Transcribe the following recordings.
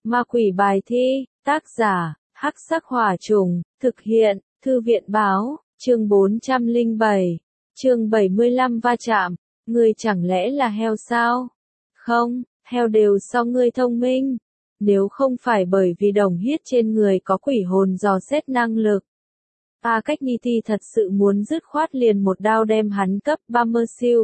Ma quỷ bài thi, tác giả, Hắc Sắc Hỏa Trùng, thực hiện, Thư viện báo, chương 407, chương 75 va chạm, ngươi chẳng lẽ là heo sao? Không, heo đều so ngươi thông minh. Nếu không phải bởi vì đồng huyết trên người có quỷ hồn dò xét năng lực, Agniti thật sự muốn dứt khoát liền một đao đem hắn cấp 30 siêu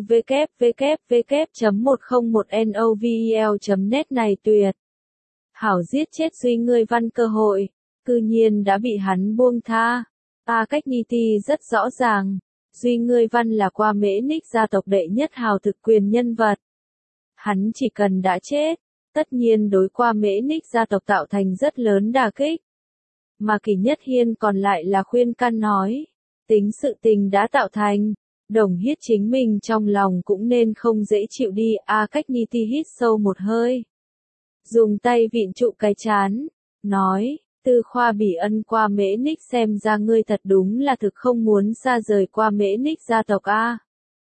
www.101novel.net này tuyệt. Hảo giết chết Duy Ngươi Văn cơ hội, cư nhiên đã bị hắn buông tha. Agniti rất rõ ràng, Duy Ngươi Văn là qua Mễ Ních gia tộc đệ nhất hào thực quyền nhân vật. Hắn chỉ cần đã chết, tất nhiên đối qua Mễ Ních gia tộc tạo thành rất lớn đả kích. Mà Kỳ Nhất Hiên còn lại là khuyên can nói, tính sự tình đã tạo thành, đồng huyết chính mình trong lòng cũng nên không dễ chịu đi. Agniti hít sâu một hơi, dùng tay vịn trụ cái chán, nói, Tư Khoa Bỉ Ân qua Mễ Ních xem ra ngươi thật đúng là thực không muốn xa rời qua Mễ Ních gia tộc a.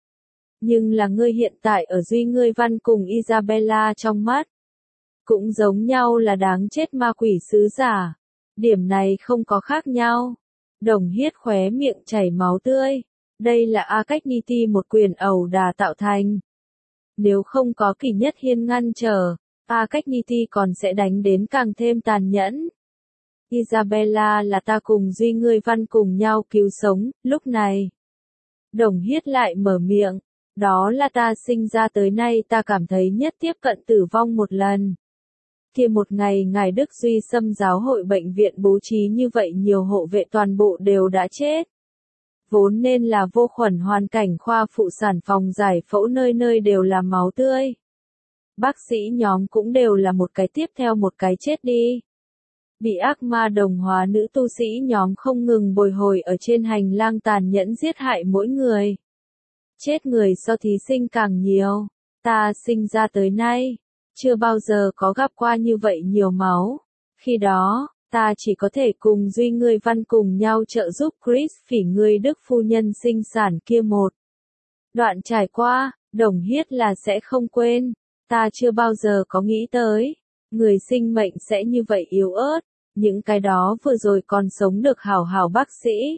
Nhưng là ngươi hiện tại ở Duy Ngươi Văn cùng Isabella trong mắt, cũng giống nhau là đáng chết ma quỷ sứ giả. Điểm này không có khác nhau. Đồng huyết khóe miệng chảy máu tươi. Đây là Agniti một quyền ẩu đả tạo thành. Nếu không có Kỳ Nhất Hiên ngăn trở, Agniti còn sẽ đánh đến càng thêm tàn nhẫn. Isabella là ta cùng Duy Ngươi Văn cùng nhau cứu sống, lúc này. Đồng huyết lại mở miệng. Đó là ta sinh ra tới nay ta cảm thấy nhất tiếp cận tử vong một lần. Kia một ngày ngài Đức Duy Xâm giáo hội bệnh viện bố trí như vậy nhiều hộ vệ toàn bộ đều đã chết. Vốn nên là vô khuẩn hoàn cảnh khoa phụ sản phòng giải phẫu nơi nơi đều là máu tươi. Bác sĩ nhóm cũng đều là một cái tiếp theo một cái chết đi. Bị ác ma đồng hóa nữ tu sĩ nhóm không ngừng bồi hồi ở trên hành lang tàn nhẫn giết hại mỗi người. Chết người so thí sinh càng nhiều. Ta sinh ra tới nay, chưa bao giờ có gặp qua như vậy nhiều máu. Khi đó, ta chỉ có thể cùng Duy Ngươi Văn cùng nhau trợ giúp Chris Phỉ Ngươi Đức phu nhân sinh sản kia một đoạn trải qua, đồng huyết là sẽ không quên. Ta chưa bao giờ có nghĩ tới, người sinh mệnh sẽ như vậy yếu ớt, những cái đó vừa rồi còn sống được hảo hảo bác sĩ.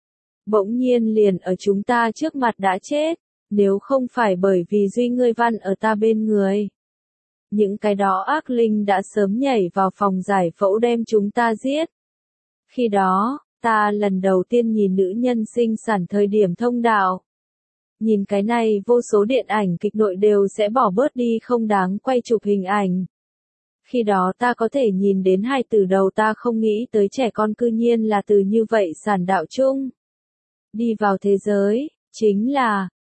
Bỗng nhiên liền ở chúng ta trước mặt đã chết, nếu không phải bởi vì Duy Ngươi Văn ở ta bên người. Những cái đó ác linh đã sớm nhảy vào phòng giải phẫu đem chúng ta giết. Khi đó, ta lần đầu tiên nhìn nữ nhân sinh sản thời điểm thông đạo. Nhìn cái này vô số điện ảnh kịch nội đều sẽ bỏ bớt đi không đáng quay chụp hình ảnh. Khi đó ta có thể nhìn đến hai từ đầu ta không nghĩ tới trẻ con cư nhiên là từ như vậy sản đạo chung. Đi vào thế giới, chính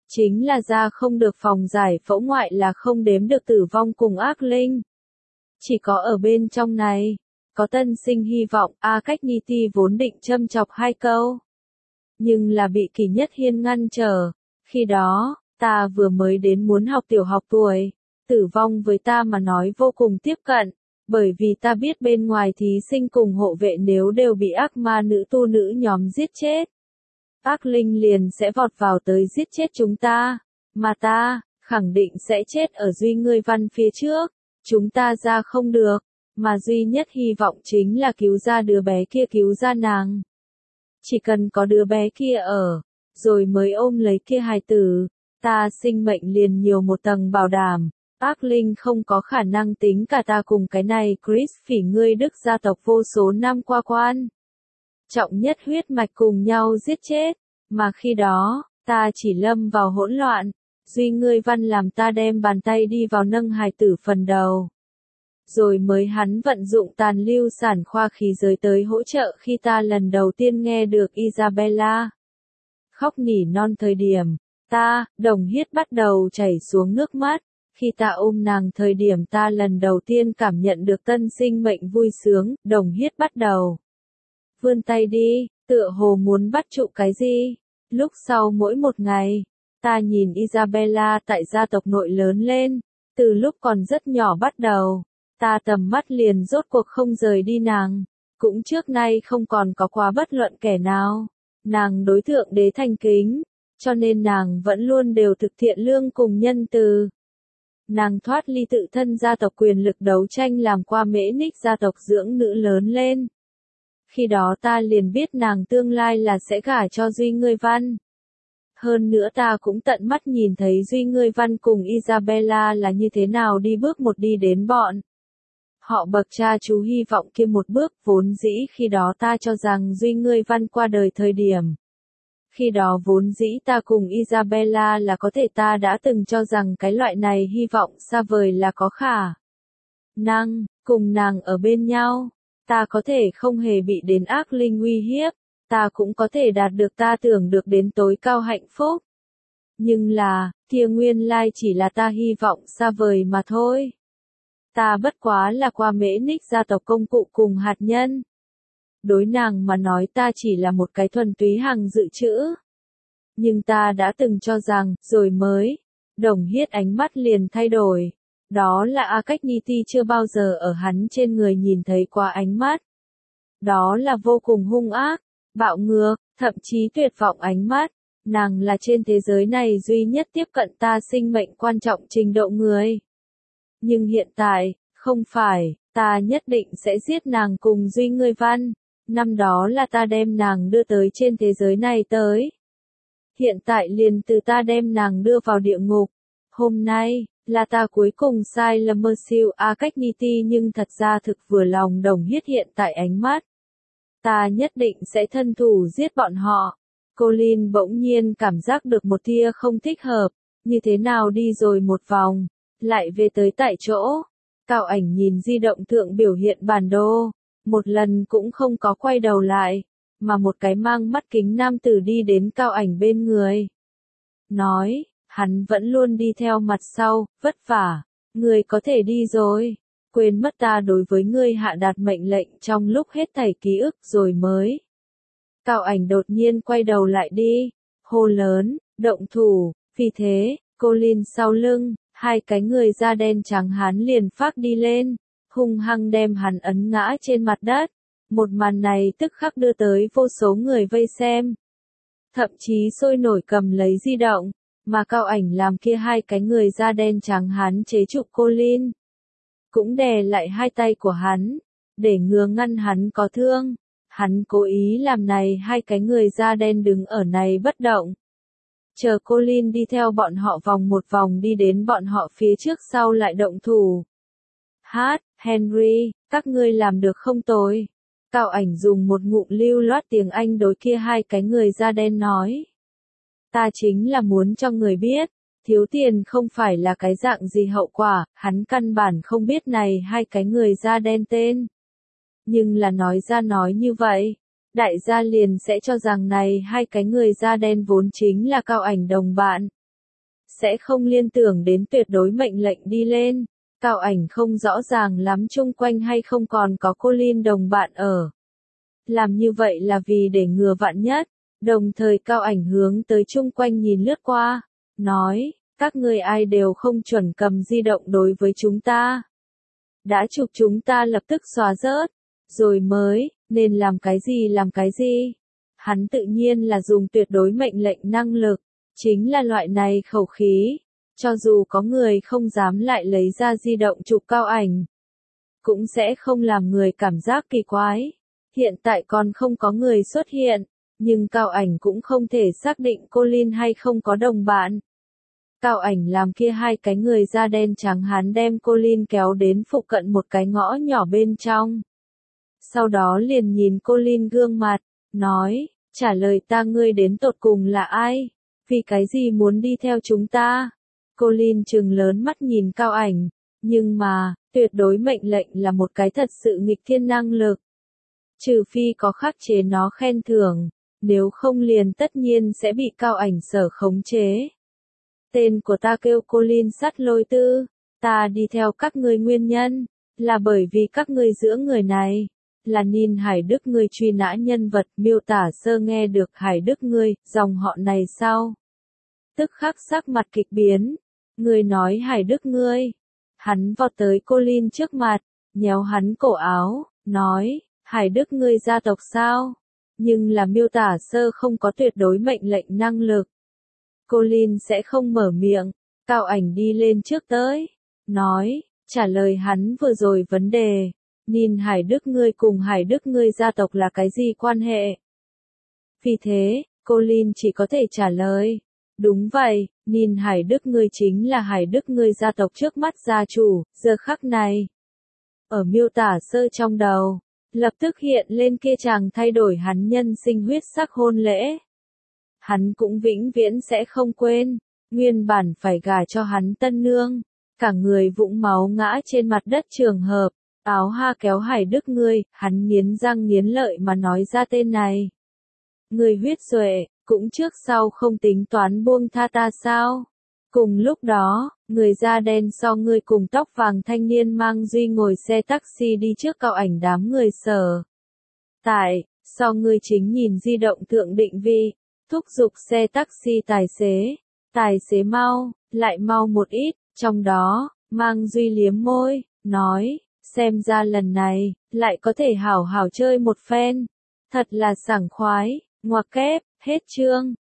là ra không được phòng giải phẫu ngoại là không đếm được tử vong cùng ác linh. Chỉ có ở bên trong này, có tân sinh hy vọng. Agniti vốn định châm chọc hai câu. Nhưng là bị Kỳ Nhất Hiên ngăn trở. Khi đó, ta vừa mới đến muốn học tiểu học tuổi. Tử vong với ta mà nói vô cùng tiếp cận. Bởi vì ta biết bên ngoài thí sinh cùng hộ vệ nếu đều bị ác ma nữ tu nữ nhóm giết chết. Ác linh liền sẽ vọt vào tới giết chết chúng ta, mà ta, khẳng định sẽ chết ở Duy Ngươi Văn phía trước, chúng ta ra không được, mà duy nhất hy vọng chính là cứu ra đứa bé kia cứu ra nàng. Chỉ cần có đứa bé kia ở, rồi mới ôm lấy kia hài tử, ta sinh mệnh liền nhiều một tầng bảo đảm, ác linh không có khả năng tính cả ta cùng cái này Chris Phỉ Ngươi Đức gia tộc vô số năm qua quan. Trọng nhất huyết mạch cùng nhau giết chết, mà khi đó, ta chỉ lâm vào hỗn loạn, Duy Ngươi Văn làm ta đem bàn tay đi vào nâng hài tử phần đầu. Rồi mới hắn vận dụng tàn lưu sản khoa khí giới tới hỗ trợ khi ta lần đầu tiên nghe được Isabella khóc nỉ non thời điểm, đồng huyết bắt đầu chảy xuống nước mắt, khi ta ôm nàng thời điểm ta lần đầu tiên cảm nhận được tân sinh mệnh vui sướng, đồng huyết bắt đầu vươn tay đi, tựa hồ muốn bắt trụ cái gì. Lúc sau mỗi một ngày, ta nhìn Isabella tại gia tộc nội lớn lên, từ lúc còn rất nhỏ bắt đầu, ta tầm mắt liền rốt cuộc không rời đi nàng, cũng trước nay không còn có quá bất luận kẻ nào, nàng đối thượng đế thành kính, cho nên nàng vẫn luôn đều thực thiện lương cùng nhân từ. Nàng thoát ly tự thân gia tộc quyền lực đấu tranh làm qua mễ ních gia tộc dưỡng nữ lớn lên. Khi đó ta liền biết nàng tương lai là sẽ gả cho Duy Ngươi Văn. Hơn nữa ta cũng tận mắt nhìn thấy Duy Ngươi Văn cùng Isabella là như thế nào đi bước một đi đến bọn. Họ bậc cha chú hy vọng kia một bước, vốn dĩ khi đó ta cho rằng Duy Ngươi Văn qua đời thời điểm. Khi đó vốn dĩ ta cùng Isabella là có thể, ta đã từng cho rằng cái loại này hy vọng xa vời là có khả năng, cùng nàng ở bên nhau. Ta có thể không hề bị đến ác linh uy hiếp, ta cũng có thể đạt được ta tưởng được đến tối cao hạnh phúc. Nhưng là, kia nguyên lai chỉ là ta hy vọng xa vời mà thôi. Ta bất quá là qua mễ ních gia tộc công cụ cùng hạt nhân. Đối nàng mà nói ta chỉ là một cái thuần túy hàng dự trữ. Nhưng ta đã từng cho rằng, rồi mới, Đồng Hiết ánh mắt liền thay đổi. Đó là A Cách Ni Ti chưa bao giờ ở hắn trên người nhìn thấy qua ánh mắt. Đó là vô cùng hung ác, bạo ngược, thậm chí tuyệt vọng ánh mắt. Nàng là trên thế giới này duy nhất tiếp cận ta sinh mệnh quan trọng trình độ người. Nhưng hiện tại, không phải, ta nhất định sẽ giết nàng cùng Duy Ngươi Văn. Năm đó là ta đem nàng đưa tới trên thế giới này tới. Hiện tại liền từ ta đem nàng đưa vào địa ngục. Hôm nay, là ta cuối cùng sai lầm mơ siêu A Cách Ni Ti, nhưng thật ra thực vừa lòng Đồng Hiết hiện tại ánh mắt. Ta nhất định sẽ thân thủ giết bọn họ. Colin bỗng nhiên cảm giác được một tia không thích hợp, như thế nào đi rồi một vòng, lại về tới tại chỗ. Cao Ảnh nhìn di động thượng biểu hiện bản đồ, một lần cũng không có quay đầu lại, mà một cái mang mắt kính nam tử đi đến Cao Ảnh bên người. Nói, hắn vẫn luôn đi theo mặt sau, vất vả, người có thể đi rồi, quên mất ta đối với ngươi hạ đạt mệnh lệnh trong lúc hết thảy ký ức rồi mới. Cao Ảnh đột nhiên quay đầu lại đi, hô lớn, động thủ, vì thế, Colin sau lưng, hai cái người da đen trắng hán liền phác đi lên, hung hăng đem hắn ấn ngã trên mặt đất. Một màn này tức khắc đưa tới vô số người vây xem. Thậm chí sôi nổi cầm lấy di động, mà Cao Ảnh làm kia hai cái người da đen trắng hán chế trụ Colin. Cũng đè lại hai tay của hắn, để ngừa ngăn hắn có thương. Hắn cố ý làm này hai cái người da đen đứng ở này bất động. Chờ Colin đi theo bọn họ vòng một vòng đi đến bọn họ phía trước sau lại động thủ. Henry, các ngươi làm được không tồi. Cao Ảnh dùng một ngụm lưu loát tiếng Anh đối kia hai cái người da đen nói. Ta chính là muốn cho người biết, thiếu tiền không phải là cái dạng gì hậu quả, hắn căn bản không biết này hai cái người da đen tên. Nhưng là nói ra nói như vậy, đại gia liền sẽ cho rằng này hai cái người da đen vốn chính là Cao Ảnh đồng bạn. Sẽ không liên tưởng đến tuyệt đối mệnh lệnh đi lên. Cao Ảnh không rõ ràng lắm chung quanh hay không còn có Colin đồng bạn ở. Làm như vậy là vì để ngừa vạn nhất, đồng thời Cao Ảnh hướng tới chung quanh nhìn lướt qua, nói, các ngươi ai đều không chuẩn cầm di động đối với chúng ta. Đã chụp chúng ta lập tức xóa rớt, rồi mới, nên làm cái gì làm cái gì. Hắn tự nhiên là dùng tuyệt đối mệnh lệnh năng lực, chính là loại này khẩu khí. Cho dù có người không dám lại lấy ra di động chụp Cao Ảnh, cũng sẽ không làm người cảm giác kỳ quái. Hiện tại còn không có người xuất hiện, nhưng Cao Ảnh cũng không thể xác định Colin hay không có đồng bạn. Cao Ảnh làm kia hai cái người da đen trắng hán đem Colin kéo đến phụ cận một cái ngõ nhỏ bên trong. Sau đó liền nhìn Colin gương mặt, nói, trả lời ta, ngươi đến tột cùng là ai? Vì cái gì muốn đi theo chúng ta? Colin trừng lớn mắt nhìn Cao Ảnh, nhưng mà, tuyệt đối mệnh lệnh là một cái thật sự nghịch thiên năng lực. Trừ phi có khắc chế nó khen thưởng, nếu không liền tất nhiên sẽ bị Cao Ảnh sở khống chế. Tên của ta kêu Colin Sắt Lôi Tư, ta đi theo các ngươi nguyên nhân, là bởi vì các ngươi giữa người này, là Ninh Hải Đức ngươi truy nã nhân vật miêu tả sơ nghe được Hải Đức ngươi, dòng họ này sau. Tức khắc sắc mặt kịch biến, ngươi nói Hải Đức ngươi. Hắn vọt tới Colin trước mặt, nhéo hắn cổ áo, nói, Hải Đức ngươi gia tộc sao? Nhưng là miêu tả sơ không có tuyệt đối mệnh lệnh năng lực. Colin sẽ không mở miệng, Cao Ảnh đi lên trước tới, nói, trả lời hắn vừa rồi vấn đề. Nhìn Hải Đức ngươi cùng Hải Đức ngươi gia tộc là cái gì quan hệ? Vì thế, cô Lin chỉ có thể trả lời. Đúng vậy, nhìn Hải Đức ngươi chính là Hải Đức ngươi gia tộc trước mắt gia chủ, giờ khắc này. Ở miêu tả sơ trong đầu, lập tức hiện lên kia chàng thay đổi hắn nhân sinh huyết sắc hôn lễ. Hắn cũng vĩnh viễn sẽ không quên, nguyên bản phải gả cho hắn tân nương, cả người vũng máu ngã trên mặt đất trường hợp, áo ha kéo Hải Đức ngươi, hắn nghiến răng nghiến lợi mà nói ra tên này. Người huyết duệ, cũng trước sau không tính toán buông tha ta sao? Cùng lúc đó, người da đen so ngươi cùng tóc vàng thanh niên mang Duy ngồi xe taxi đi trước cao ảnh đám người sở. Tại, so ngươi chính nhìn di động thượng định vị, thúc giục xe taxi tài xế mau, lại mau một ít, trong đó, mang Duy liếm môi, nói, xem ra lần này, lại có thể hảo hảo chơi một phen. Thật là sảng khoái, ngoặc kép, hết chương.